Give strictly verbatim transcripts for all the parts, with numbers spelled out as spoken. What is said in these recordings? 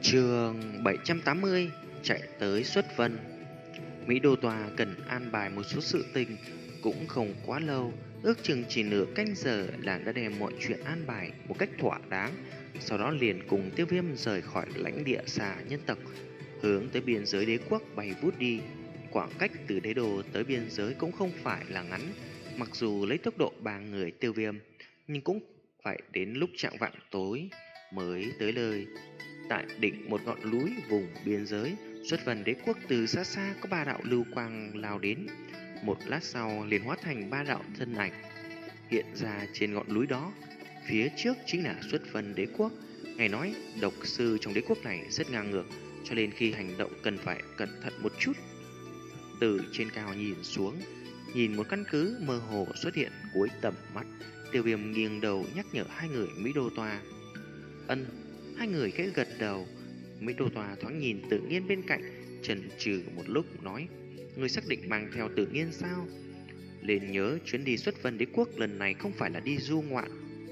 Chương bảy trăm tám mươi chạy tới xuất vân. Mỹ Đô Tòa cần an bài một số sự tình, cũng không quá lâu, ước chừng chỉ nửa canh giờ làng đã đem mọi chuyện an bài một cách thỏa đáng. Sau đó liền cùng Tiêu Viêm rời khỏi lãnh địa xà nhân tộc, hướng tới biên giới đế quốc bay vút đi. Khoảng cách từ đế đô tới biên giới cũng không phải là ngắn, mặc dù lấy tốc độ ba người Tiêu Viêm, nhưng cũng phải đến lúc chạng vạng tối mới tới nơi. Tại đỉnh một ngọn núi vùng biên giới, xuất vân đế quốc từ xa xa có ba đạo lưu quang lao đến. Một lát sau liền hóa thành ba đạo thân ảnh hiện ra trên ngọn núi đó. Phía trước chính là xuất vân đế quốc. Nghe nói độc sư trong đế quốc này rất ngang ngược, cho nên khi hành động cần phải cẩn thận một chút. Từ trên cao nhìn xuống, nhìn một căn cứ mơ hồ xuất hiện cuối tầm mắt, Tiêu Viêm nghiêng đầu nhắc nhở hai người Mỹ Đô Tòa. Ân. Hai người khẽ gật đầu. Mỹ Đô Tòa thoáng nhìn Tự Nhiên bên cạnh, chần chừ một lúc nói: "Ngươi xác định mang theo Tự Nhiên sao?" Liền nhớ chuyến đi xuất vân đế quốc lần này không phải là đi du ngoạn.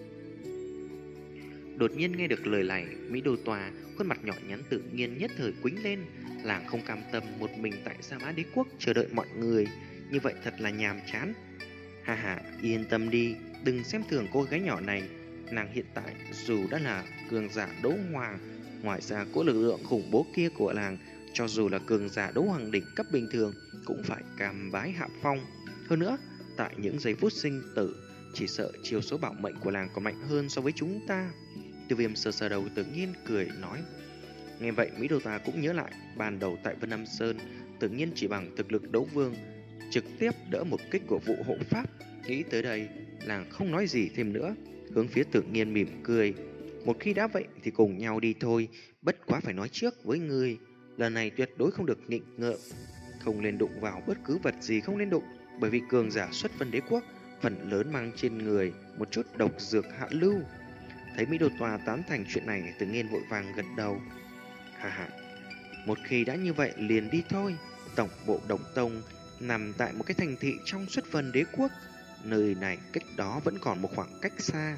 Đột nhiên nghe được lời này, Mỹ Đô Tòa khuôn mặt nhỏ nhắn Tự Nhiên nhất thời quĩnh lên. Làng không cam tâm một mình tại Sa Mã đế quốc chờ đợi mọi người, như vậy thật là nhàm chán. Hà hà, yên tâm đi, đừng xem thường cô gái nhỏ này. Nàng hiện tại dù đã là cường giả đấu hoàng, ngoài ra có lực lượng khủng bố kia của làng, cho dù là cường giả đấu hoàng đỉnh cấp bình thường cũng phải cam bái hạ phong. Hơn nữa, tại những giây phút sinh tử, chỉ sợ chiêu số bảo mệnh của làng còn mạnh hơn so với chúng ta. Tiêu Viêm sờ sờ đầu Tự Nhiên cười nói. Nghe vậy, Mỹ Đô Tòa cũng nhớ lại ban đầu tại Vân Nam Sơn, Tự Nhiên chỉ bằng thực lực đấu vương trực tiếp đỡ một kích của vụ hộ pháp. Nghĩ tới đây, làng không nói gì thêm nữa, hướng phía Tự Nhiên mỉm cười. Một khi đã vậy thì cùng nhau đi thôi, bất quá phải nói trước với ngươi, lần này tuyệt đối không được nghịch ngợm, không nên đụng vào bất cứ vật gì không nên đụng, bởi vì cường giả xuất vân đế quốc phần lớn mang trên người một chút độc dược hạ lưu. Thấy Mỹ Đô Tòa tán thành chuyện này, Tự Nhiên vội vàng gật đầu. Hà hà, một khi đã như vậy liền đi thôi. Tổng bộ Độc Tông nằm tại một cái thành thị trong xuất vân đế quốc, nơi này cách đó vẫn còn một khoảng cách xa.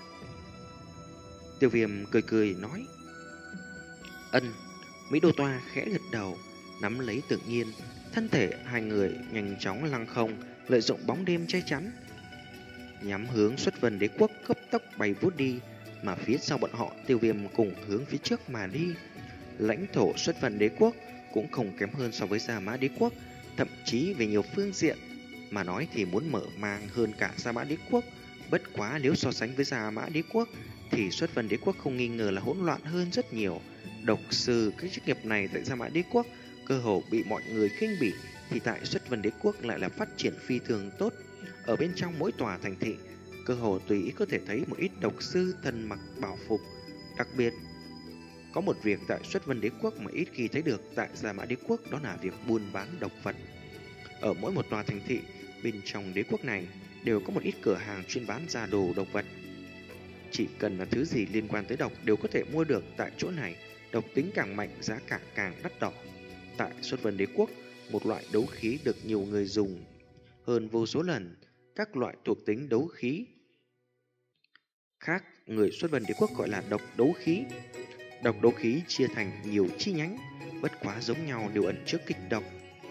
Tiêu Viêm cười cười nói. Ân. Mỹ Đô Toa khẽ gật đầu, nắm lấy Tự Nhiên. Thân thể hai người nhanh chóng lăng không, lợi dụng bóng đêm che chắn, nhắm hướng xuất vân đế quốc cấp tốc bay vút đi. Mà phía sau bọn họ, Tiêu Viêm cùng hướng phía trước mà đi. Lãnh thổ xuất vân đế quốc cũng không kém hơn so với Sa Mã đế quốc, thậm chí về nhiều phương diện mà nói thì muốn mở mang hơn cả Sa Mã đế quốc. Bất quá nếu so sánh với Sa Mã đế quốc thì xuất vân đế quốc không nghi ngờ là hỗn loạn hơn rất nhiều. Độc sư cái chức nghiệp này tại Sa Mã đế quốc cơ hồ bị mọi người khinh bỉ, thì tại xuất vân đế quốc lại là phát triển phi thường tốt. Ở bên trong mỗi tòa thành thị, cơ hồ tùy ý có thể thấy một ít độc sư thân mặc bảo phục. Đặc biệt có một việc tại xuất vân đế quốc mà ít khi thấy được tại Sa Mã đế quốc, đó là việc buôn bán độc vật. Ở mỗi một tòa thành thị bên trong đế quốc này đều có một ít cửa hàng chuyên bán ra đồ độc vật. Chỉ cần là thứ gì liên quan tới độc đều có thể mua được tại chỗ này. Độc tính càng mạnh, giá cả càng đắt đỏ. Tại xuất vân đế quốc, một loại đấu khí được nhiều người dùng hơn vô số lần. Các loại thuộc tính đấu khí khác người xuất vân đế quốc gọi là độc đấu khí. Độc đấu khí chia thành nhiều chi nhánh, bất quá giống nhau đều ẩn trước kịch độc.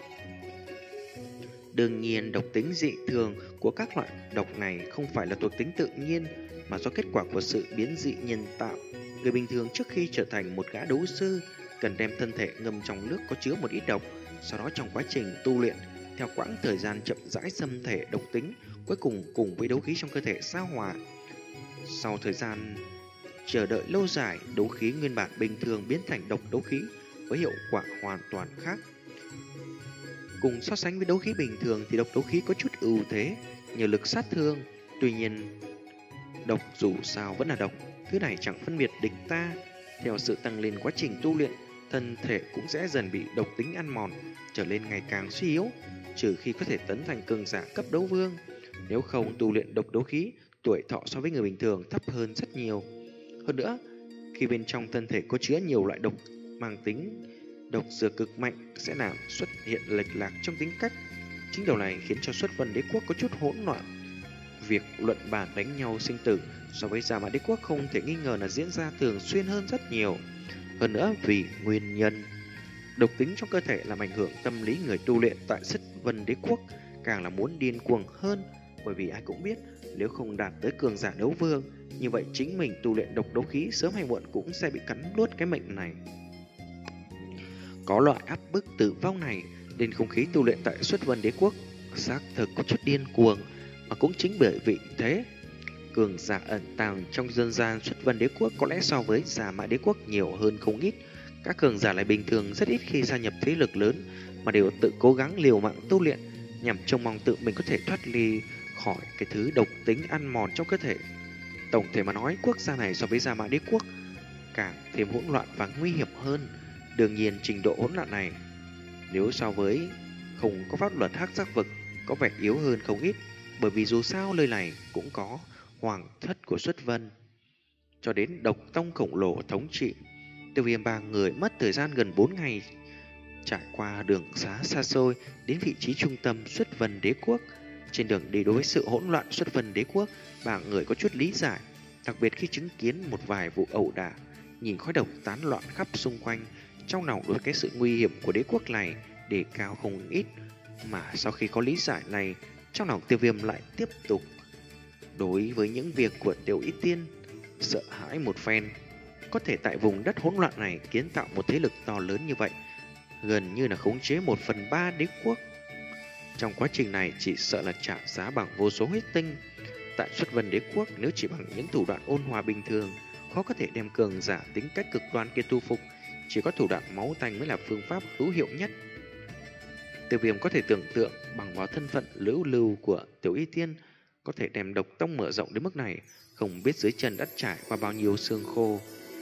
Đương nhiên, độc tính dị thường của các loại độc này không phải là thuộc tính tự nhiên, mà do kết quả của sự biến dị nhân tạo. Người bình thường trước khi trở thành một gã đấu sư cần đem thân thể ngâm trong nước có chứa một ít độc, sau đó trong quá trình tu luyện, theo quãng thời gian chậm rãi xâm thể độc tính, cuối cùng cùng với đấu khí trong cơ thể sao hòa. Sau thời gian chờ đợi lâu dài, đấu khí nguyên bản bình thường biến thành độc đấu khí với hiệu quả hoàn toàn khác. Cùng so sánh với đấu khí bình thường thì độc đấu khí có chút ưu thế nhờ lực sát thương. Tuy nhiên, độc dù sao vẫn là độc, thứ này chẳng phân biệt địch ta. Theo sự tăng lên quá trình tu luyện, thân thể cũng sẽ dần bị độc tính ăn mòn, trở lên ngày càng suy yếu, trừ khi có thể tấn thành cường giả cấp đấu vương. Nếu không tu luyện độc đấu khí, tuổi thọ so với người bình thường thấp hơn rất nhiều. Hơn nữa, khi bên trong thân thể có chứa nhiều loại độc mang tính độc dược cực mạnh sẽ làm xuất hiện lệch lạc trong tính cách. Chính điều này khiến cho xuất vân đế quốc có chút hỗn loạn. Việc luận bàn đánh nhau sinh tử so với Sa Mã đế quốc không thể nghi ngờ là diễn ra thường xuyên hơn rất nhiều. Hơn nữa vì nguyên nhân độc tính trong cơ thể làm ảnh hưởng tâm lý người tu luyện tại Xích Vân Đế Quốc, càng là muốn điên cuồng hơn, bởi vì ai cũng biết nếu không đạt tới cường giả đấu vương, như vậy chính mình tu luyện độc đấu khí sớm hay muộn cũng sẽ bị cắn nuốt cái mệnh này. Có loại áp bức tử vong này, nên không khí tu luyện tại Xuất Vân Đế Quốc xác thực có chút điên cuồng, mà cũng chính bởi vị thế cường giả ẩn tàng trong dân gian Xuất Vân Đế Quốc có lẽ so với Giả Mã Đế Quốc nhiều hơn không ít. Các cường giả lại bình thường rất ít khi gia nhập thế lực lớn, mà đều tự cố gắng liều mạng tu luyện nhằm trông mong tự mình có thể thoát ly khỏi cái thứ độc tính ăn mòn trong cơ thể. Tổng thể mà nói, quốc gia này so với Giả Mã Đế Quốc càng thêm hỗn loạn và nguy hiểm hơn. Đương nhiên trình độ hỗn loạn này nếu so với không có pháp luật hắc giác vực có vẻ yếu hơn không ít, bởi vì dù sao nơi này cũng có hoàng thất của Xuất Vân cho đến độc tông khổng lồ thống trị. Tiêu Viêm ba người mất thời gian gần bốn ngày trải qua đường xá xa xôi đến vị trí trung tâm Xuất Vân Đế Quốc. Trên đường đi đối với sự hỗn loạn Xuất Vân Đế Quốc, ba người có chút lý giải, đặc biệt khi chứng kiến một vài vụ ẩu đả, nhìn khói độc tán loạn khắp xung quanh, trong lòng đối với cái sự nguy hiểm của đế quốc này đề cao không ít. Mà sau khi có lý giải này, trong lòng Tiêu Viêm lại tiếp tục đối với những việc của Tiểu Y Tiên sợ hãi một phen. Có thể tại vùng đất hỗn loạn này kiến tạo một thế lực to lớn như vậy, gần như là khống chế một phần ba đế quốc. Trong quá trình này chỉ sợ là trả giá bằng vô số huyết tinh. Tại Xuất Vân Đế Quốc, nếu chỉ bằng những thủ đoạn ôn hòa bình thường, khó có thể đem cường giả tính cách cực đoan kia tu phục. Chỉ có thủ đoạn máu tanh mới là phương pháp hữu hiệu nhất. Tiêu Viêm có thể tưởng tượng bằng vào thân phận lữ lưu của Tiểu Y Tiên có thể đem độc tông mở rộng đến mức này, không biết dưới chân đã trải qua bao nhiêu xương khô.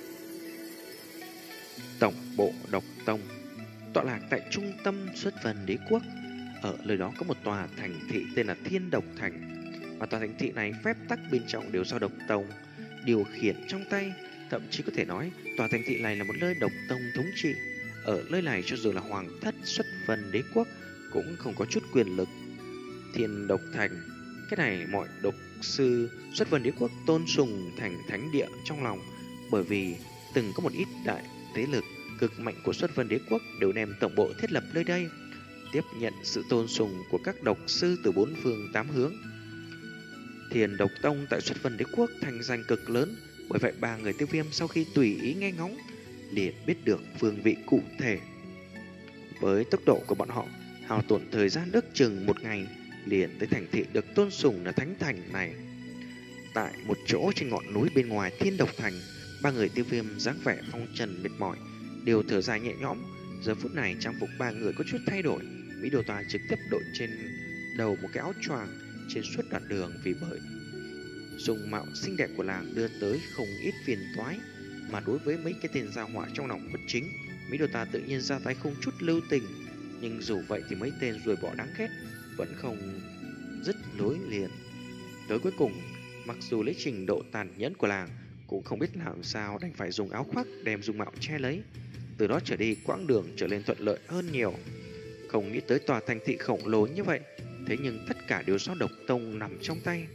Tổng bộ độc tông tọa lạc tại trung tâm Xuất Vân Đế Quốc. Ở nơi đó có một tòa thành thị tên là Thiên Độc Thành, và tòa thành thị này phép tắc bên trong đều do độc tông điều khiển trong tay. Thậm chí có thể nói tòa thành thị này là một nơi độc tông thống trị. Ở nơi này cho dù là hoàng thất Xuất Vân Đế Quốc cũng không có chút quyền lực. Thiên Độc Thành, cái này mọi độc sư Xuất Vân Đế Quốc tôn sùng thành thánh địa trong lòng, bởi vì từng có một ít đại thế lực cực mạnh của Xuất Vân Đế Quốc đều đem tổng bộ thiết lập nơi đây, tiếp nhận sự tôn sùng của các độc sư từ bốn phương tám hướng. Thiên Độc Tông tại Xuất Vân Đế Quốc thành danh cực lớn, bởi vậy ba người Tiêu Viêm sau khi tùy ý nghe ngóng liền biết được phương vị cụ thể. Với tốc độ của bọn họ, hao tổn thời gian ước chừng một ngày liền tới thành thị được tôn sùng là Thánh Thành này. Tại một chỗ trên ngọn núi bên ngoài Thiên Độc Thành, ba người Tiêu Viêm dáng vẻ phong trần mệt mỏi đều thở dài nhẹ nhõm. Giờ phút này trang phục ba người có chút thay đổi. Mỹ Đồ Tòa trực tiếp đội trên đầu một cái áo choàng trên suốt đoạn đường, vì bởi dung mạo xinh đẹp của làng đưa tới không ít phiền toái. Mà đối với mấy cái tên gia họa trong lòng bất chính, Mỹ Đồ Tòa tự nhiên ra tay không chút lưu tình. Nhưng dù vậy thì mấy tên ruồi bọ đáng ghét vẫn không dứt lối liền. Tới cuối cùng, mặc dù lấy trình độ tàn nhẫn của làng, cũng không biết làm sao đành phải dùng áo khoác đem dung mạo che lấy. Từ đó trở đi, quãng đường trở nên thuận lợi hơn nhiều. Không nghĩ tới tòa thành thị khổng lồ như vậy, thế nhưng tất cả đều do độc tông nằm trong tay.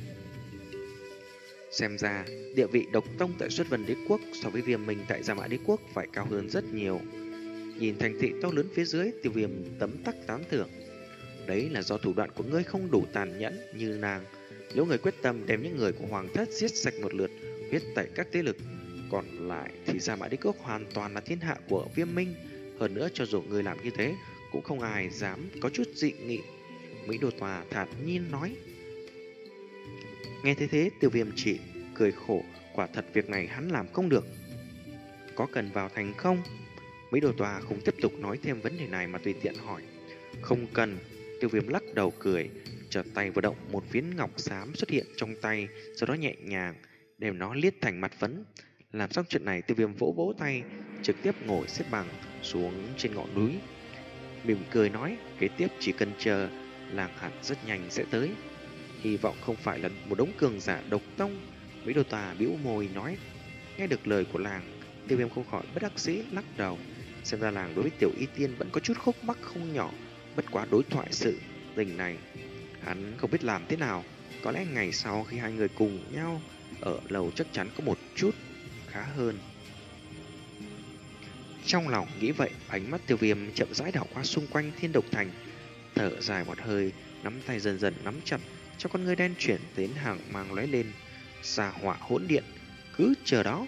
Xem ra, địa vị độc tông tại Xuất Vân Đế Quốc so với Viêm mình tại Giả Mã Đế Quốc phải cao hơn rất nhiều. Nhìn thành thị to lớn phía dưới, Tiêu Viêm tấm tắc tán thưởng. Đấy là do thủ đoạn của ngươi không đủ tàn nhẫn như nàng. Nếu người quyết tâm đem những người của Hoàng thất giết sạch một lượt, huyết tẩy các thế lực còn lại, thì Giả Mã Đế Quốc hoàn toàn là thiên hạ của Viêm Minh. Hơn nữa, cho dù người làm như thế, cũng không ai dám có chút dị nghị. Mỹ Đồ Tòa thản nhiên nói. Nghe thế thế, Tiêu Viêm chỉ cười khổ, quả thật việc này hắn làm không được. Có cần vào thành không? Mỹ Đồ Tòa không tiếp tục nói thêm vấn đề này mà tùy tiện hỏi. Không cần. Tiêu Viêm lắc đầu cười, chợt tay vừa động, một phiến ngọc xám xuất hiện trong tay, sau đó nhẹ nhàng đem nó liết thành mặt phấn. Làm xong chuyện này, Tiêu Viêm vỗ vỗ tay, trực tiếp ngồi xếp bằng xuống trên ngọn núi, mỉm cười nói, kế tiếp chỉ cần chờ, làng hạt rất nhanh sẽ tới. Hy vọng không phải là một đống cường giả độc tông. Mỹ Đồ Tòa bĩu môi nói. Nghe được lời của làng, Tiêu Viêm không khỏi bất đắc dĩ lắc đầu. Xem ra làng đối với Tiểu Y Tiên vẫn có chút khúc mắc không nhỏ. Bất quá đối thoại sự tình này hắn không biết làm thế nào. Có lẽ ngày sau khi hai người cùng nhau ở lầu chắc chắn có một chút khá hơn. Trong lòng nghĩ vậy, ánh mắt Tiêu Viêm chậm rãi đảo qua xung quanh Thiên Độc Thành, thở dài một hơi, nắm tay dần dần nắm chặt, cho con ngươi đen chuyển đến hàng mang lóe lên, xà hỏa hỗn điện, cứ chờ đó.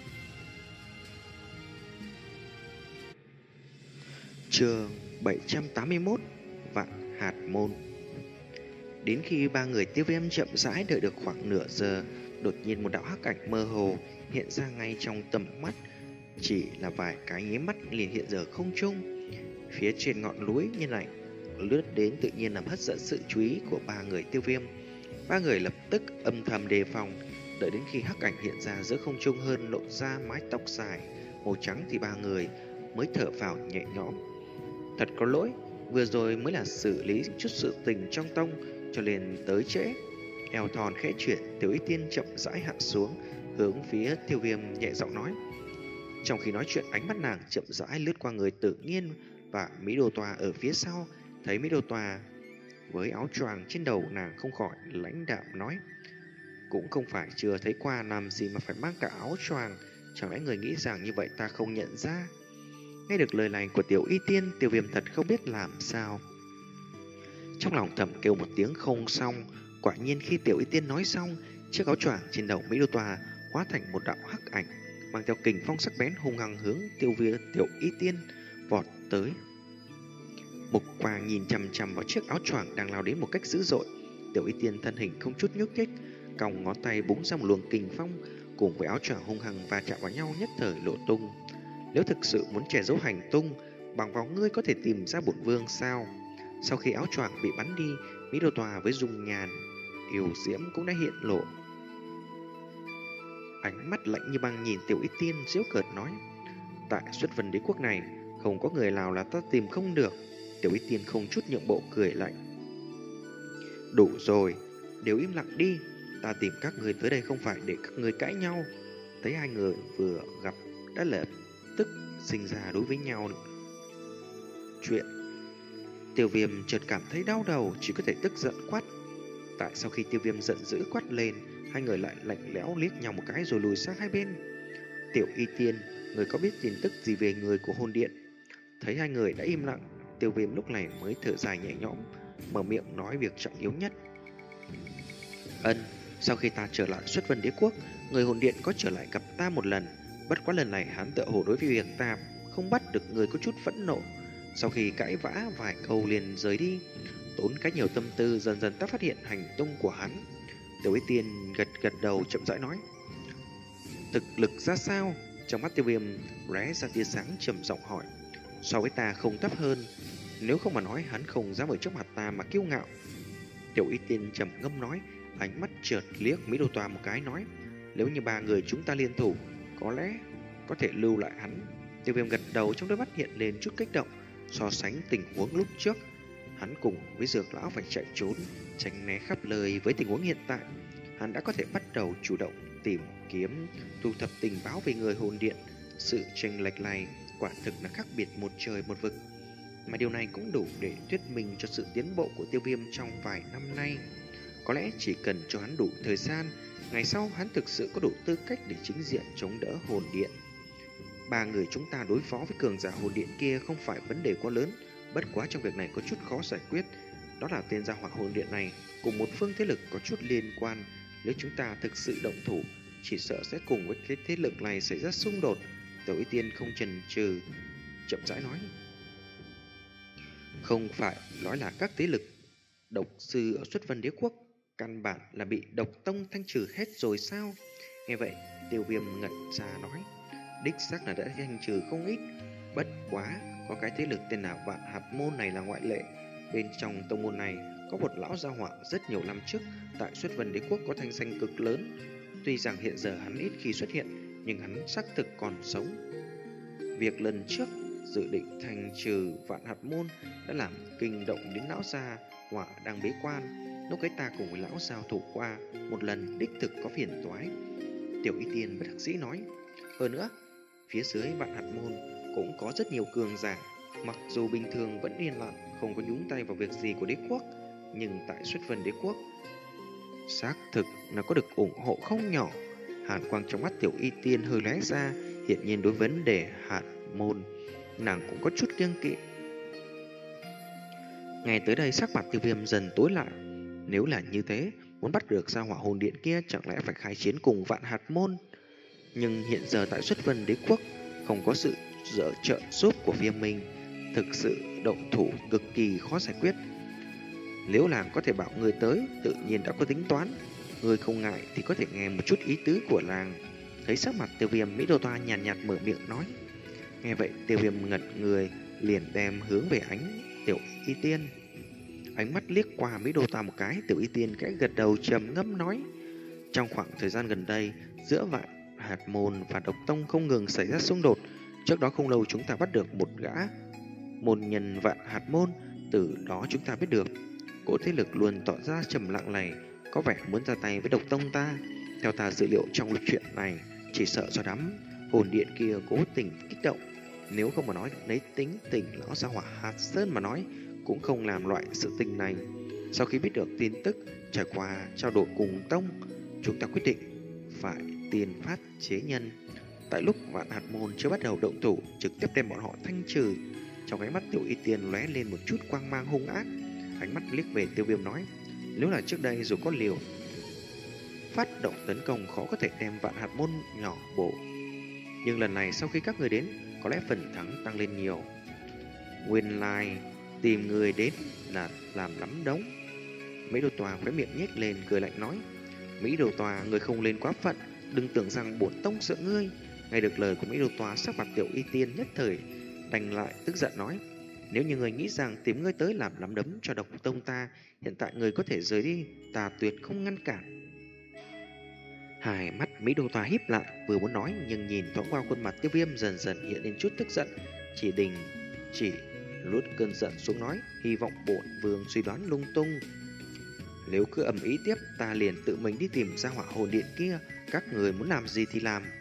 Chương bảy trăm tám mươi mốt, Vạn Hạt Môn. Đến khi ba người Tiêu Viêm chậm rãi đợi được khoảng nửa giờ, đột nhiên một đạo hắc ảnh mơ hồ hiện ra ngay trong tầm mắt, chỉ là vài cái nháy mắt liền hiện giờ không trung. Phía trên ngọn núi như này lướt đến tự nhiên làm hấp dẫn sự chú ý của ba người Tiêu Viêm. Ba người lập tức âm thầm đề phòng, đợi đến khi hắc ảnh hiện ra giữa không trung hơn lộ ra mái tóc dài màu trắng thì ba người mới thở phào nhẹ nhõm. Thật có lỗi, vừa rồi mới là xử lý chút sự tình trong tông cho nên tới trễ. Eo thon khẽ chuyển, Tiểu Y Tiên chậm rãi hạ xuống, hướng phía Tiêu Viêm nhẹ giọng nói. Trong khi nói chuyện, ánh mắt nàng chậm rãi lướt qua người Tự Nhiên và Mỹ Đồ Tòa ở phía sau. Thấy Mỹ Đồ Tòa với áo choàng trên đầu, nàng không khỏi lãnh đạm nói: cũng không phải chưa thấy qua, làm gì mà phải mang cả áo choàng, chẳng lẽ người nghĩ rằng như vậy ta không nhận ra? Nghe được lời này của Tiểu Y Tiên, Tiêu Viêm thật không biết làm sao. Trong lòng thầm kêu một tiếng không xong. Quả nhiên khi Tiểu Y Tiên nói xong, chiếc áo choàng trên đầu Mỹ Đô Tòa hóa thành một đạo hắc ảnh, mang theo kình phong sắc bén hung hăng hướng Tiêu Viêm Tiểu Y Tiên vọt tới. Mục Quang nhìn chằm chằm vào chiếc áo choàng đang lao đến một cách dữ dội. Tiểu Y Tiên thân hình không chút nhúc nhích, còng ngón tay búng ra một luồng kình phong, cùng với áo choàng hung hăng va chạm vào nhau nhất thời lộ tung. Nếu thực sự muốn che giấu hành tung, bằng vào ngươi có thể tìm ra bổn vương sao? Sau khi áo choàng bị bắn đi, Mỹ Đô Tòa với dung nhàn yêu diễm cũng đã hiện lộ. Ánh mắt lạnh như băng nhìn Tiểu Y Tiên, giễu cợt nói: tại Xuất Vân Đế quốc này, không có người nào là ta tìm không được. Tiểu Y Tiên không chút nhượng bộ cười lạnh: đủ rồi, đều im lặng đi. Ta tìm các người tới đây không phải để các người cãi nhau. Thấy hai người vừa gặp đã lập tức sinh ra đối với nhau chuyện. Tiêu Viêm chợt cảm thấy đau đầu, chỉ có thể tức giận quát. Tại sau khi Tiêu Viêm giận dữ quát lên, hai người lại lạnh lẽo liếc nhau một cái rồi lùi sang hai bên. Tiểu Y Tiên, người có biết tin tức gì về người của hồn điện? Thấy hai người đã im lặng, Tiêu Viêm lúc này mới thở dài nhẹ nhõm, mở miệng nói việc trọng yếu nhất. Ân, sau khi ta trở lại Xuất Vân Đế quốc, người hồn điện có trở lại gặp ta một lần. Bất quá lần này hắn tựa hồ đối với việc ta không bắt được người có chút phẫn nộ. Sau khi cãi vã vài câu liền rời đi. Tốn cách nhiều tâm tư, dần dần ta phát hiện hành tung của hắn. Tiểu Y Tiên gật gật đầu chậm rãi nói: thực lực ra sao? Trong mắt Tiêu Viêm lóe ra tia sáng, trầm giọng hỏi: so với ta không thấp hơn, nếu không mà nói hắn không dám ở trước mặt ta mà kiêu ngạo. Tiểu Y Tiên trầm ngâm nói, ánh mắt chợt liếc Mỹ Đô Tòa một cái nói: nếu như ba người chúng ta liên thủ, có lẽ có thể lưu lại hắn. Tiêu Viêm gật đầu, trong đôi mắt hiện lên chút kích động. So sánh tình huống lúc trước, hắn cùng với Dược Lão phải chạy trốn, tránh né khắp lời, với tình huống hiện tại, hắn đã có thể bắt đầu chủ động tìm kiếm, thu thập tình báo về người hồn điện. Sự chênh lệch này quả thực là khác biệt một trời một vực, mà điều này cũng đủ để thuyết minh cho sự tiến bộ của Tiêu Viêm trong vài năm nay. Có lẽ chỉ cần cho hắn đủ thời gian, ngày sau hắn thực sự có đủ tư cách để chính diện chống đỡ hồn điện. Ba người chúng ta đối phó với cường giả hồn điện kia không phải vấn đề quá lớn, bất quá trong việc này có chút khó giải quyết. Đó là tên gia hỏa hồn điện này cùng một phương thế lực có chút liên quan. Nếu chúng ta thực sự động thủ, chỉ sợ sẽ cùng với cái thế lực này xảy ra xung đột. Tiểu Y Tiên không chần chừ, chậm rãi nói: không phải nói là các thế lực độc sư ở Xuất Vân Đế quốc căn bản là bị độc tông thanh trừ hết rồi sao? Nghe vậy, Tiêu Viêm ngẩn ra nói: đích xác là đã thanh trừ không ít, bất quá có cái thế lực tên là Vạn Hạt Môn này là ngoại lệ. Bên trong tông môn này có một lão gia hỏa rất nhiều năm trước tại Xuất Vân Đế quốc có thanh danh cực lớn. Tuy rằng hiện giờ hắn ít khi xuất hiện, nhưng hắn xác thực còn sống. Việc lần trước dự định thanh trừ Vạn Hạt Môn đã làm kinh động đến lão gia hỏa đang bế quan. Lúc ấy ta cùng với lão giao thủ qua một lần, đích thực có phiền toái. Tiểu Y Tiên bất đắc dĩ nói: hơn nữa, phía dưới Vạn Hạt Môn cũng có rất nhiều cường giả, mặc dù bình thường vẫn yên lặng, không có nhúng tay vào việc gì của đế quốc, nhưng tại Xuất Vân Đế quốc xác thực là có được ủng hộ không nhỏ. Hàn quang trong mắt Tiểu Y Tiên hơi lóe ra, Hiện nhiên đối với vấn đề hạt môn, nàng cũng có chút kiêng kỵ. Nghe tới đây sắc mặt Tiêu Viêm dần tối lại. Nếu là như thế, muốn bắt được sao hỏa hồn điện kia chẳng lẽ phải khai chiến cùng vạn hạt môn. Nhưng hiện giờ tại Xuất Vân Đế Quốc không có sự trợ trợ giúp của Viêm Minh, thực sự động thủ cực kỳ khó giải quyết. Nếu làng có thể bảo người tới, tự nhiên đã có tính toán. Người không ngại thì có thể nghe một chút ý tứ của làng. Thấy sắc mặt Tiêu Viêm, Mỹ Đô Toa nhàn nhạt, nhạt mở miệng nói. Nghe vậy Tiêu Viêm ngẩn người, liền đem hướng về ánh Tiểu Y Tiên. Ánh mắt liếc qua Mỹ Đô Toa một cái, Tiểu Y Tiên cái gật đầu trầm ngâm nói. Trong khoảng thời gian gần đây, giữa vạn hạt môn và độc tông không ngừng xảy ra xung đột. Trước đó không lâu chúng ta bắt được một gã môn nhân vạn hạt môn, từ đó chúng ta biết được cỗ thế lực luôn tỏ ra trầm lặng này có vẻ muốn ra tay với độc tông ta. Theo ta dự liệu trong chuyện này, chỉ sợ do đám hồn điện kia cố tình kích động. Nếu không mà nói lấy tính tình lão gia hỏa hạt sơn mà nói, cũng không làm loại sự tình này. Sau khi biết được tin tức, trải qua trao đổi cùng tông, chúng ta quyết định phải tiền phát chế nhân. Tại lúc vạn hạt môn chưa bắt đầu động thủ, trực tiếp đem bọn họ thanh trừ. Trong ánh mắt Tiểu Y Tiên lóe lên một chút quang mang hung ác, ánh mắt liếc về Tiêu Viêm nói. Nếu là trước đây dù có liều phát động tấn công khó có thể đem vạn hạt môn nhỏ bổ, nhưng lần này sau khi các người đến, có lẽ phần thắng tăng lên nhiều. Nguyên lai tìm người đến là làm lắm đống. Mỹ Đô Tòa khóe miệng nhếch lên cười lạnh nói. Mỹ Đô Tòa, người không lên quá phận, đừng tưởng rằng bổn tông sợ ngươi. Nghe được lời của Mỹ Đô Tòa, sắc mặt Tiểu Y Tiên nhất thời đành lại tức giận nói. Nếu như người nghĩ rằng tìm ngươi tới làm lắm đấm cho độc tông ta, hiện tại người có thể rời đi, ta tuyệt không ngăn cản. Hai mắt Mỹ Đô Tòa híp lại, vừa muốn nói nhưng nhìn thoáng qua khuôn mặt Tiêu Viêm dần dần hiện lên chút tức giận, chỉ đình chỉ lút cơn giận xuống nói, hy vọng bổn vương suy đoán lung tung. Nếu cứ ầm ý tiếp, ta liền tự mình đi tìm ra hỏa hồn điện kia, các người muốn làm gì thì làm.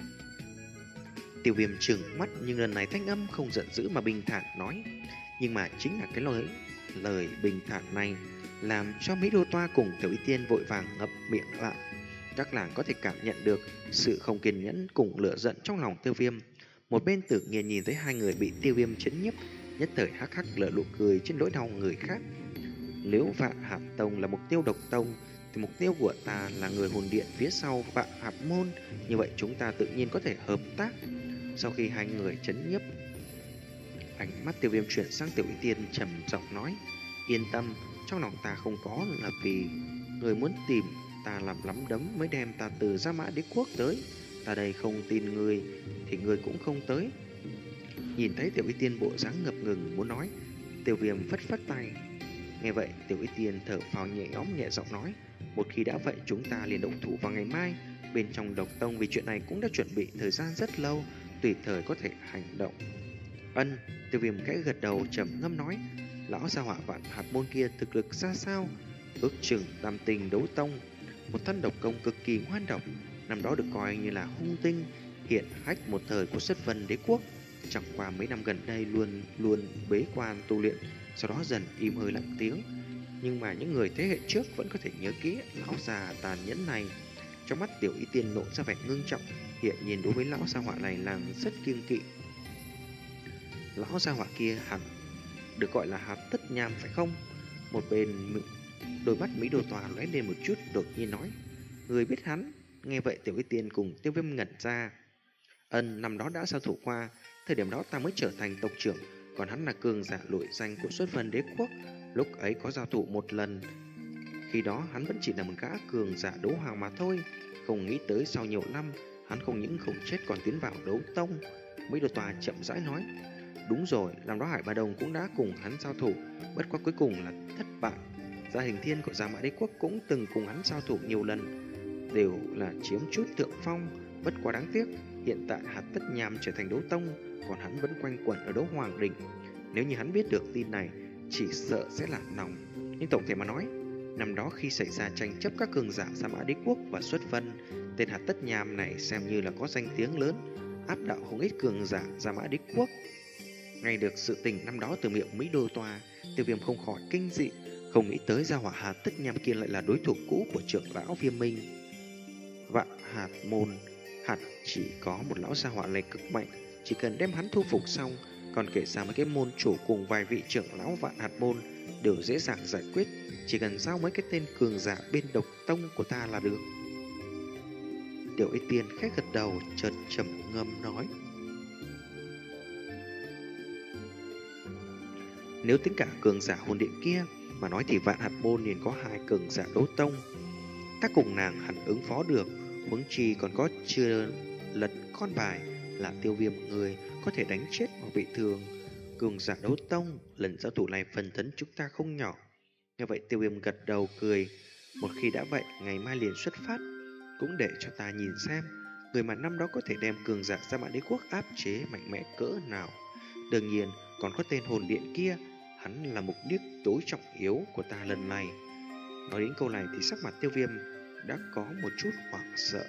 Tiêu Viêm trừng mắt, nhưng lần này thanh âm không giận dữ mà bình thản nói. Nhưng mà chính là cái lời lời bình thản này làm cho Mỹ Đô Toa cùng Tiểu Y Tiên vội vàng ngậm miệng lại. Các làng có thể cảm nhận được sự không kiên nhẫn cùng lửa giận trong lòng Tiêu Viêm. Một bên Tự Nhiên nhìn thấy hai người bị Tiêu Viêm chấn nhiếp, nhất thời hắc hắc lở nụ cười trên nỗi đau người khác. Nếu vạn hạt tông là mục tiêu độc tông, thì mục tiêu của ta là người hồn điện phía sau vạn hạt môn. Như vậy chúng ta tự nhiên có thể hợp tác. Sau khi hai người chấn nhiếp, ánh mắt Tiêu Viêm chuyển sang Tiểu Y Tiên trầm giọng nói. Yên tâm, trong lòng ta không có là vì người muốn tìm ta làm lắm đấm mới đem ta từ Gia Mã Đế Quốc tới. Ta đây không tin người thì người cũng không tới. Nhìn thấy Tiểu Y Tiên bộ dáng ngập ngừng muốn nói, Tiêu Viêm phất phất tay. Nghe vậy Tiểu Y Tiên thở phào nhẹ nhõm nhẹ giọng nói. Một khi đã vậy chúng ta liền động thủ vào ngày mai. Bên trong độc tông vì chuyện này cũng đã chuẩn bị thời gian rất lâu, tùy thời có thể hành động. Ân. Tiêu Viêm khẽ gật đầu trầm ngâm nói. Lão gia hỏa vạn hạt môn kia thực lực ra sao? Ước chừng tam tình đấu tông, một thân độc công cực kỳ ngoan độc, năm đó được coi như là hung tinh, hiện hách một thời của Xuất Vân Đế Quốc. Chẳng qua mấy năm gần đây luôn luôn bế quan tu luyện, sau đó dần im hơi lặng tiếng. Nhưng mà những người thế hệ trước vẫn có thể nhớ kỹ lão già tàn nhẫn này. Trong mắt Tiểu Y Tiên lộ ra vẻ ngưng trọng, hiện nhiên đối với lão gia hỏa này là rất kiêng kỵ. Lão gia hỏa kia hẳn được gọi là Hạt Tất Nham phải không? Một bên đôi mắt Mỹ Đồ Tòa lóe lên một chút, đột nhiên nói. Người biết hắn? Nghe vậy Tiểu Y Tiên cùng Tiêu Viêm ngẩn ra. Ân, năm đó đã giao thủ qua, thời điểm đó ta mới trở thành tộc trưởng, còn hắn là cường giả nổi danh của Xuất Vân Đế Quốc. Lúc ấy có giao thủ một lần, khi đó hắn vẫn chỉ là một gã cường giả đấu hoàng mà thôi. Không nghĩ tới sau nhiều năm, hắn không những không chết còn tiến vào đấu tông. Mỹ Đồ Tòa chậm rãi nói. Đúng rồi, làm đó Hải Ba Đồng cũng đã cùng hắn giao thủ, bất quá cuối cùng là thất bại. Gia Hình Thiên của Gia Mã Đế Quốc cũng từng cùng hắn giao thủ nhiều lần, đều là chiếm chút thượng phong. Bất quá đáng tiếc, hiện tại Hạt Tất Nham trở thành đấu tông, còn hắn vẫn quanh quẩn ở đấu hoàng đỉnh. Nếu như hắn biết được tin này, chỉ sợ sẽ lạc lòng. Nhưng tổng thể mà nói, năm đó khi xảy ra tranh chấp các cường giả Gia Mã Đế Quốc và Xuất Vân, tên Hạt Tất Nham này xem như là có danh tiếng lớn, áp đảo không ít cường giả Gia Mã Đế Quốc. Nghe được sự tình năm đó từ miệng Mỹ Đô Tòa, Tiêu Viêm không khỏi kinh dị, không nghĩ tới gia hỏa Hạt Tất Nham kia lại là đối thủ cũ của trưởng lão Viêm Minh. Vạn hạt môn hẳn chỉ có một lão gia hỏa này cực mạnh, chỉ cần đem hắn thu phục xong, còn kể ra mấy cái môn chủ cùng vài vị trưởng lão Vạn Hạt Môn đều dễ dàng giải quyết, chỉ cần giao mấy cái tên cường giả bên độc tông của ta là được. Tiểu Y Tiên khẽ gật đầu, chợt trầm ngâm nói: nếu tính cả cường giả hồn điện kia mà nói thì Vạn Hạt Môn liền có hai cường giả đấu tông, ta cùng nàng hẳn ứng phó được. Huống chi còn có chưa lật con bài là Tiêu Viêm người có thể đánh chết hoặc bị thương. Cường giả đấu tông, lần giao thủ này phần thấn chúng ta không nhỏ. Như vậy Tiêu Viêm gật đầu cười. Một khi đã vậy, ngày mai liền xuất phát, cũng để cho ta nhìn xem người mà năm đó có thể đem cường giả Sa Mạc Đế Quốc áp chế mạnh mẽ cỡ nào. Đương nhiên còn có tên hồn điện kia, hắn là mục đích tối trọng yếu của ta lần này. Nói đến câu này thì sắc mặt Tiêu Viêm đã có một chút hoảng sợ.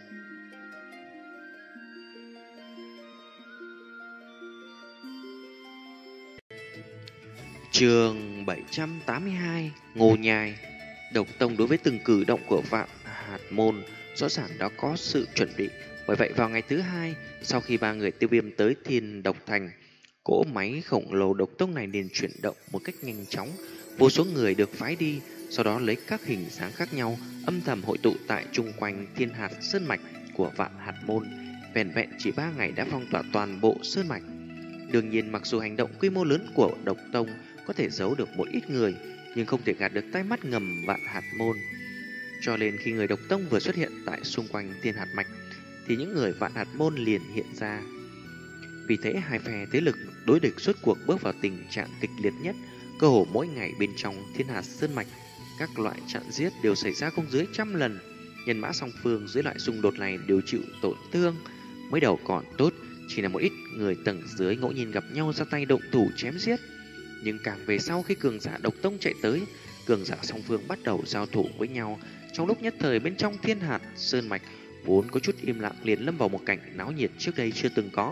Chương bảy trăm tám mươi hai: Ngô Nhai. Độc Tông đối với từng cử động của Vạn Hạt Môn rõ ràng đã có sự chuẩn bị. Bởi vậy vào ngày thứ hai, sau khi ba người Tiêu Viêm tới Thiên Độc Thành, cỗ máy khổng lồ Độc Tông này liền chuyển động một cách nhanh chóng. Vô số người được phái đi, sau đó lấy các hình dáng khác nhau âm thầm hội tụ tại chung quanh Thiên Hạt Sơn Mạch của Vạn Hạt Môn. Vẹn vẹn chỉ ba ngày đã phong tỏa toàn bộ Sơn Mạch. Đương nhiên mặc dù hành động quy mô lớn của Độc Tông có thể giấu được một ít người, nhưng không thể gạt được tai mắt ngầm Vạn Hạt Môn. Cho nên khi người Độc Tông vừa xuất hiện tại xung quanh Thiên Hạt Mạch, thì những người Vạn Hạt Môn liền hiện ra. Vì thế hai phe thế lực đối địch suốt cuộc bước vào tình trạng kịch liệt nhất. Cơ hồ mỗi ngày bên trong Thiên Hạt Sơn Mạch, các loại chặn giết đều xảy ra không dưới trăm lần. Nhân mã song phương dưới loại xung đột này đều chịu tổn thương. Mới đầu còn tốt, chỉ là một ít người tầng dưới ngẫu nhiên gặp nhau ra tay động thủ chém giết. Nhưng càng về sau khi cường giả Độc Tông chạy tới, cường giả song phương bắt đầu giao thủ với nhau. Trong lúc nhất thời bên trong Thiên Hạt Sơn Mạch vốn có chút im lặng liền lâm vào một cảnh náo nhiệt trước đây chưa từng có.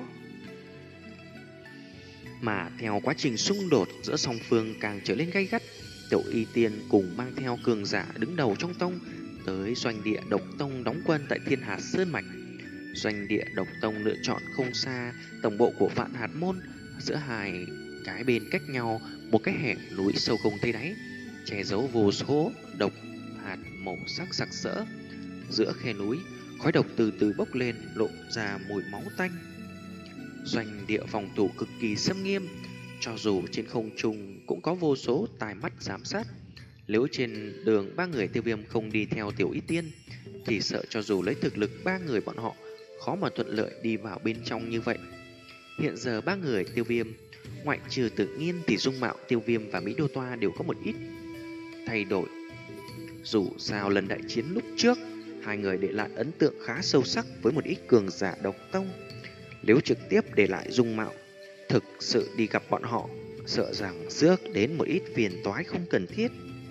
Mà theo quá trình xung đột giữa song phương càng trở nên gay gắt, Tiểu Y Tiên cùng mang theo cường giả đứng đầu trong tông tới doanh địa Độc Tông đóng quân tại Thiên Hạt Sơn Mạch. Doanh địa Độc Tông lựa chọn không xa tổng bộ của Vạn Hạt Môn, giữa hai cái bên cách nhau một cái hẻm núi sâu không thấy đáy, che giấu vô số độc hạt màu sắc sặc sỡ. Giữa khe núi, khói độc từ từ bốc lên, lộ ra mùi máu tanh. Doanh địa phòng thủ cực kỳ xâm nghiêm, cho dù trên không trung cũng có vô số tai mắt giám sát. Nếu trên đường ba người Tiêu Viêm không đi theo Tiểu Y Tiên, thì sợ cho dù lấy thực lực ba người bọn họ khó mà thuận lợi đi vào bên trong như vậy. Hiện giờ ba người Tiêu Viêm, ngoại trừ Tự Nhiên thì dung mạo Tiêu Viêm và Mỹ Đô Toa đều có một ít thay đổi. Dù sao lần đại chiến lúc trước, hai người để lại ấn tượng khá sâu sắc với một ít cường giả Độc Tông. Nếu trực tiếp để lại dung mạo, thực sự đi gặp bọn họ, sợ rằng rước đến một ít phiền toái không cần thiết.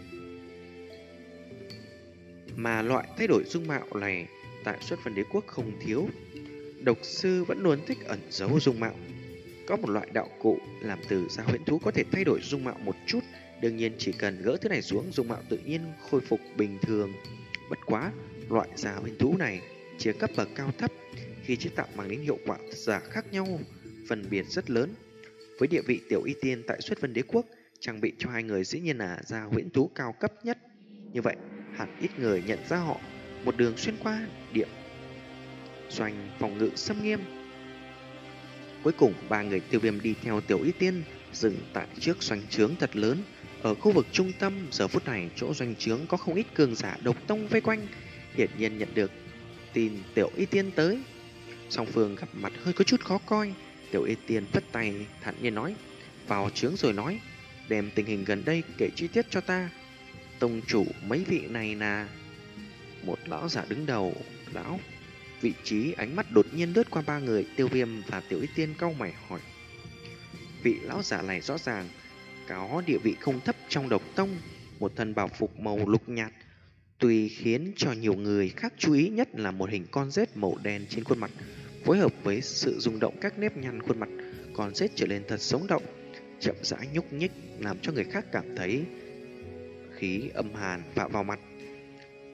Mà loại thay đổi dung mạo này tại Xuất Vân Đế Quốc không thiếu. Độc sư vẫn luôn thích ẩn giấu dung mạo. Có một loại đạo cụ làm từ da huyễn thú có thể thay đổi dung mạo một chút. Đương nhiên chỉ cần gỡ thứ này xuống, dung mạo tự nhiên khôi phục bình thường. Bất quá, loại da huyễn thú này chia cấp bậc cao thấp, khi chế tạo mang đến hiệu quả giả khác nhau, phân biệt rất lớn. Với địa vị Tiểu Y Tiên tại Xuất Vân Đế Quốc, trang bị cho hai người dĩ nhiên là da huyễn thú cao cấp nhất. Như vậy, hẳn ít người nhận ra họ. Một đường xuyên qua địa doanh phòng ngự xâm nghiêm. Cuối cùng ba người Tiêu Viêm đi theo Tiểu Y Tiên dừng tại trước doanh trướng thật lớn. Ở khu vực trung tâm, giờ phút này chỗ doanh trướng có không ít cường giả Độc Tông vây quanh. Hiển nhiên nhận được tin Tiểu Y Tiên tới, song phương gặp mặt hơi có chút khó coi. Tiểu Y Tiên phất tay thản nhiên nói: vào trướng rồi nói, đem tình hình gần đây kể chi tiết cho ta. Tông chủ mấy vị này là một lão giả đứng đầu lão vị trí, ánh mắt đột nhiên lướt qua ba người Tiêu Viêm và Tiểu Y Tiên, cau mày hỏi. Vị lão giả này rõ ràng có địa vị không thấp trong Độc Tông, một thân bảo phục màu lục nhạt, tuy khiến cho nhiều người khác chú ý nhất là một hình con rết màu đen trên khuôn mặt, phối hợp với sự rung động các nếp nhăn khuôn mặt, con rết trở lên thật sống động, chậm rãi nhúc nhích, làm cho người khác cảm thấy khí âm hàn phả vào mặt.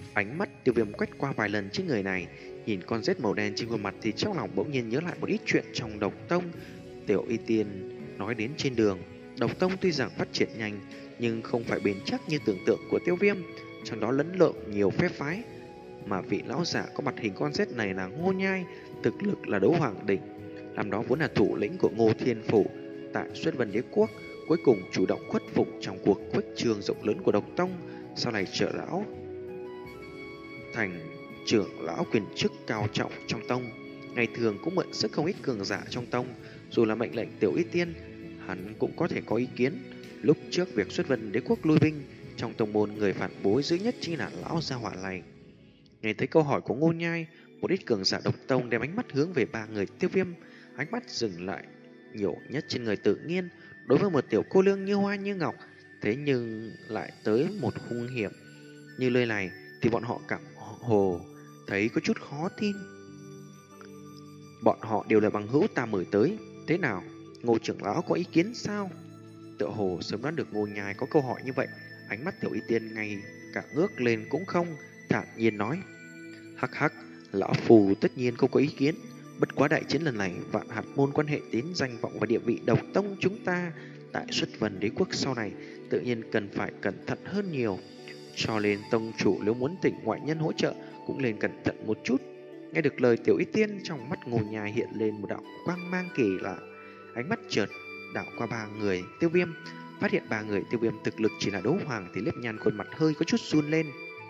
Ánh mắt Tiêu Viêm quét qua vài lần trên người này, nhìn con rết màu đen trên khuôn mặt thì trong lòng bỗng nhiên nhớ lại một ít chuyện trong Độc Tông. Tiểu Y Tiên nói đến trên đường, Độc Tông tuy rằng phát triển nhanh nhưng không phải bền chắc như tưởng tượng của Tiêu Viêm, trong đó lẫn lộn nhiều phép phái. Mà vị lão giả có mặt hình con rết này là Ngô Nhai, thực lực là đấu hoàng đỉnh, làm đó vốn là thủ lĩnh của Ngô Thiên Phủ tại Xuất Vân Đế Quốc, cuối cùng chủ động khuất phục trong cuộc khuếch trương rộng lớn của Độc Tông, sau này trở lão thành trưởng lão quyền chức cao trọng trong tông. Ngày thường cũng mượn sức không ít cường giả trong tông, dù là mệnh lệnh Tiểu Y Tiên, hắn cũng có thể có ý kiến. Lúc trước việc Xuất Vân Đế Quốc lui binh, trong tông môn người phản bối dữ nhất chính là lão gia hỏa này. Nghe thấy câu hỏi của Ngô Nhai, một ít cường giả Độc Tông đem ánh mắt hướng về ba người Tiêu Viêm, ánh mắt dừng lại nhiều nhất trên người Tự Nhiên. Đối với một tiểu cô nương như hoa như ngọc, thế nhưng lại tới một hung hiểm như lời này, thì bọn họ cảm hồ thấy có chút khó tin. Bọn họ đều là bằng hữu ta mời tới, thế nào, Ngô trưởng lão có ý kiến sao? Tựa hồ sớm đoán được Ngô Nhai có câu hỏi như vậy, ánh mắt Tiểu Y Tiên ngay cả ngước lên cũng không, thản nhiên nói: hắc hắc, lão phù tất nhiên không có ý kiến. Bất quá đại chiến lần này, Vạn Hạt Môn quan hệ đến danh vọng và địa vị Độc Tông chúng ta tại Xuất Vân Đế Quốc sau này tự nhiên cần phải cẩn thận hơn nhiều. Cho nên tông chủ nếu muốn tỉnh ngoại nhân hỗ trợ cũng nên cẩn thận một chút. Nghe được lời Tiểu Y Tiên, trong mắt Ngô Nhai hiện lên một đạo quang mang kỳ lạ, ánh mắt chợt đảo qua ba người Tiêu Viêm, phát hiện ba người Tiêu Viêm thực lực chỉ là đấu hoàng thì liếc nhăn khuôn mặt hơi có chút run lên.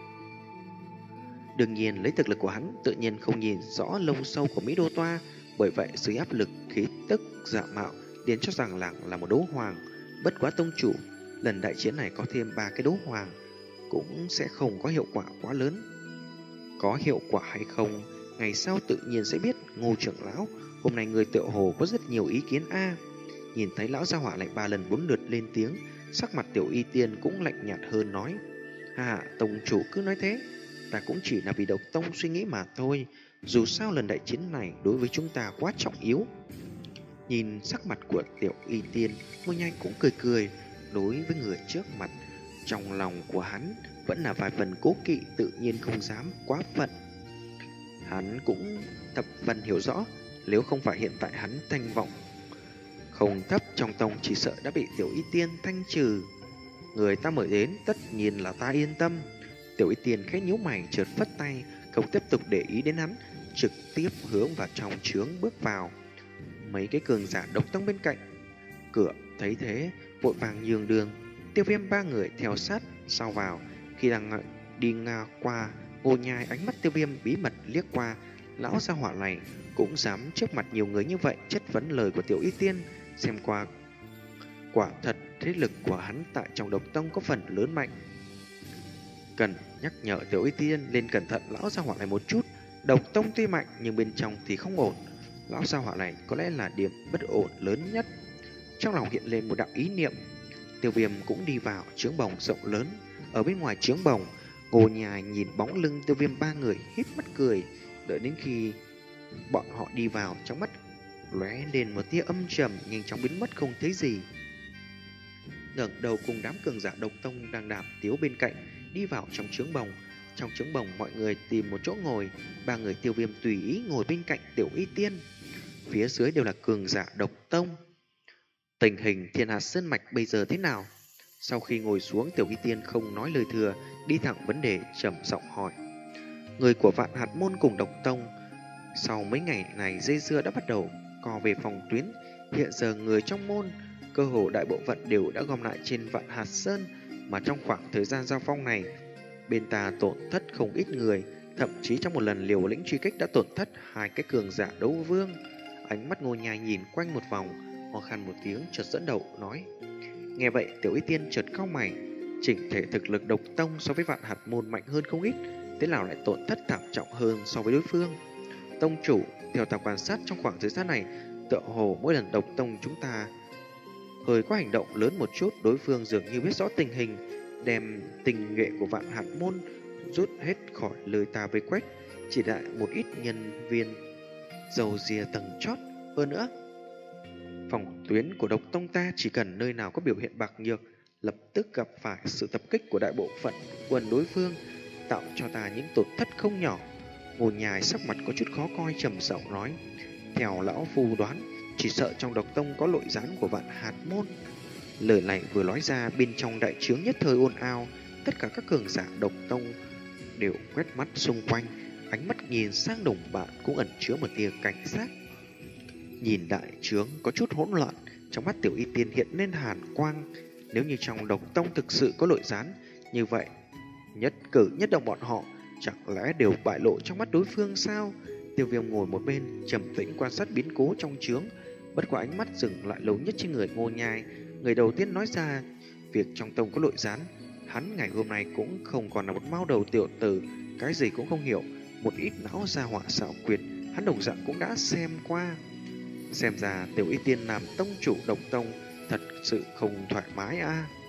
Đương nhiên lấy thực lực của hắn tự nhiên không nhìn rõ lông sâu của Mỹ Đô Toa, bởi vậy dưới áp lực khí tức giả mạo liền cho rằng làng là một đấu hoàng. Bất quá tông chủ, lần đại chiến này có thêm ba cái đấu hoàng cũng sẽ không có hiệu quả quá lớn. Có hiệu quả hay không, ngày sau tự nhiên sẽ biết. Ngô trưởng lão, hôm nay người tựa hồ có rất nhiều ý kiến a. Nhìn thấy lão gia hỏa lại ba lần bốn lượt lên tiếng, sắc mặt Tiểu Y Tiên cũng lạnh nhạt hơn nói: hà, tông chủ cứ nói thế, ta cũng chỉ là vì Độc Tông suy nghĩ mà thôi. Dù sao lần đại chiến này đối với chúng ta quá trọng yếu. Nhìn sắc mặt của Tiểu Y Tiên, Ngô Nhai cũng cười cười. Đối với người trước mặt, trong lòng của hắn vẫn là vài phần cố kỵ, tự nhiên không dám quá phận. Hắn cũng thập phần hiểu rõ, nếu không phải hiện tại hắn thanh vọng không thấp trong tông, chỉ sợ đã bị Tiểu Y Tiên thanh trừ. Người ta mời đến tất nhiên là ta yên tâm. Tiểu Y Tiên khẽ nhíu mày, chợt phất tay, không tiếp tục để ý đến hắn, trực tiếp hướng vào trong trướng bước vào. Mấy cái cường giả Độc Tông bên cạnh cửa thấy thế vội vàng nhường đường. Tiêu Viêm ba người theo sát sau vào. Khi đang đi ngang qua Ngô Nhai, ánh mắt Tiêu Viêm bí mật liếc qua, lão gia hỏa này cũng dám trước mặt nhiều người như vậy chất vấn lời của Tiểu Y Tiên. Xem qua quả thật thế lực của hắn tại trong Độc Tông có phần lớn mạnh. Cần nhắc nhở Tiểu Y Tiên lên cẩn thận lão gia hỏa này một chút. Độc Tông tuy mạnh nhưng bên trong thì không ổn. Lão gia hỏa này có lẽ là điểm bất ổn lớn nhất. Trong lòng hiện lên một đạo ý niệm, Tiêu Viêm cũng đi vào trướng bồng rộng lớn. Ở bên ngoài trướng bồng, Ngô Nhai nhìn bóng lưng Tiêu Viêm ba người híp mắt cười. Đợi đến khi bọn họ đi vào, trong mắt lóe lên một tia âm trầm, nhanh chóng biến mất không thấy gì. Ngẩng đầu cùng đám cường giả Độc Tông đang đạp tiếu bên cạnh đi vào trong trướng bồng. Trong trướng bồng mọi người tìm một chỗ ngồi, ba người Tiêu Viêm tùy ý ngồi bên cạnh Tiểu Y Tiên. Phía dưới đều là cường giả Độc Tông. Tình hình Thiên Hạt Sơn Mạch bây giờ thế nào? Sau khi ngồi xuống, Tiểu Y Tiên không nói lời thừa, đi thẳng vấn đề, trầm giọng hỏi. Người của Vạn Hạt Môn cùng Độc Tông sau mấy ngày này dây dưa đã bắt đầu co về phòng tuyến. Hiện giờ người trong môn cơ hồ đại bộ phận đều đã gom lại trên Vạn Hạt Sơn, mà trong khoảng thời gian giao phong này, bên ta tổn thất không ít người, thậm chí trong một lần liều lĩnh truy kích đã tổn thất hai cái cường giả đấu vương. Ánh mắt Ngô Nhai nhìn quanh một vòng, ho khan một tiếng, chợt dẫn đầu nói. Nghe vậy, Tiểu Y Tiên chợt cau mày. Chỉnh thể thực lực Độc Tông so với Vạn Hạt Môn mạnh hơn không ít, thế nào lại tổn thất thảm trọng hơn so với đối phương? Tông chủ, theo ta quan sát trong khoảng thời gian này, tựa hồ mỗi lần Độc Tông chúng ta hơi có hành động lớn một chút, đối phương dường như biết rõ tình hình, đem tình nghệ của Vạn Hạt Môn rút hết khỏi lời ta vây quét, chỉ đại một ít nhân viên dầu dìa tầng chót. Hơn nữa, phòng tuyến của Độc Tông ta chỉ cần nơi nào có biểu hiện bạc nhược, lập tức gặp phải sự tập kích của đại bộ phận quân đối phương. tạo cho ta những tổn thất không nhỏ. Ngô Nhai sắc mặt có chút khó coi, trầm giọng nói: theo lão phu đoán, chỉ sợ trong độc tông có nội gián của Vạn Hạt môn. Lời này vừa nói ra, bên trong đại trướng nhất thời ồn ào, tất cả các cường giả độc tông đều quét mắt xung quanh, ánh mắt nhìn sang đồng bạn cũng ẩn chứa một tia cảnh giác. Nhìn đại trướng có chút hỗn loạn, trong mắt Tiểu Y Tiên hiện lên hàn quang. Nếu như trong độc tông thực sự có nội gián, như vậy nhất cử nhất động bọn họ chẳng lẽ đều bại lộ trong mắt đối phương sao? Tiêu Viêm ngồi một bên trầm tĩnh quan sát biến cố trong trướng, bất quá ánh mắt dừng lại lâu nhất trên người Ngô Nhai, người đầu tiên nói ra việc trong tông có nội gián. Hắn ngày hôm nay cũng không còn là một mao đầu tiểu tử, cái gì cũng không hiểu, một ít não ra họa xảo quyệt, hắn đồng dạng cũng đã xem qua. Xem ra Tiểu Y Tiên làm tông chủ độc tông thật sự không thoải mái a. À.